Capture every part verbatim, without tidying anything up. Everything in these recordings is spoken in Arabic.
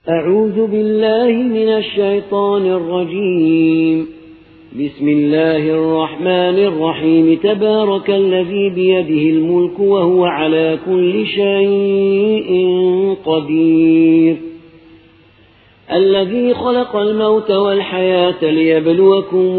أعوذ بالله من الشيطان الرجيم. بسم الله الرحمن الرحيم. تبارك الذي بيده الملك وهو على كل شيء قدير. الذي خلق الموت والحياة ليبلوكم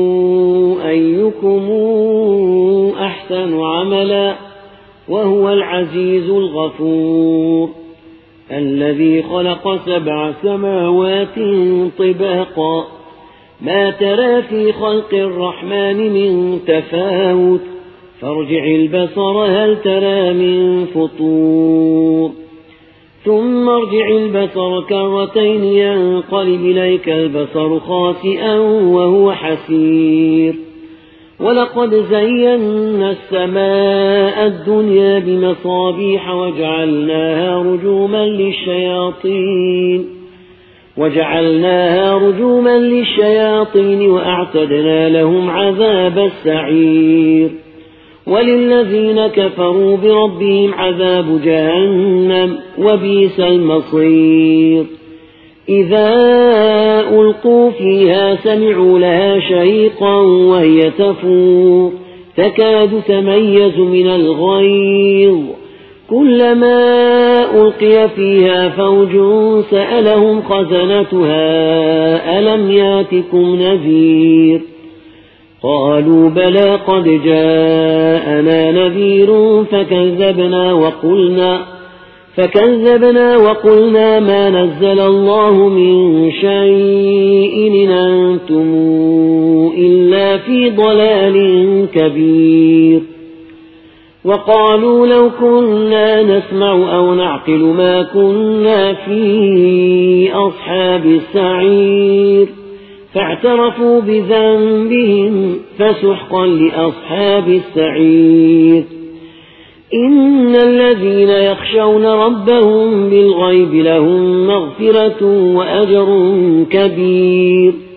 أيكم أحسن عملا وهو العزيز الغفور. الذي خلق سبع سماوات طباقا ما ترى في خلق الرحمن من تفاوت فارجع البصر هل ترى من فطور ثم ارجع البصر كرتين ينقلب إليك البصر خاسئا وهو حسير. ولقد زينا السماء الدنيا بمصابيح وجعلناها رجوما للشياطين وجعلناها رجوما للشياطين وأعتدنا لهم عذاب السعير. وللذين كفروا بربهم عذاب جهنم وبئس المصير. إذا ألقوا فيها سمعوا لها شهيقا وهي تفور تكاد تميز من الغيظ كلما ألقي فيها فوج سألهم خزنتها ألم ياتكم نذير قالوا بلى قد جاءنا نذير فكذبنا وقلنا فكذبنا وقلنا ما نزل الله من شيء إن أنتم إلا في ضلال كبير. وقالوا لو كنا نسمع أو نعقل ما كنا في أصحاب السعير فاعترفوا بذنبهم فسحقا لأصحاب السعير. إن الذين يخشون ربهم بالغيب لهم مغفرة وأجر كبير.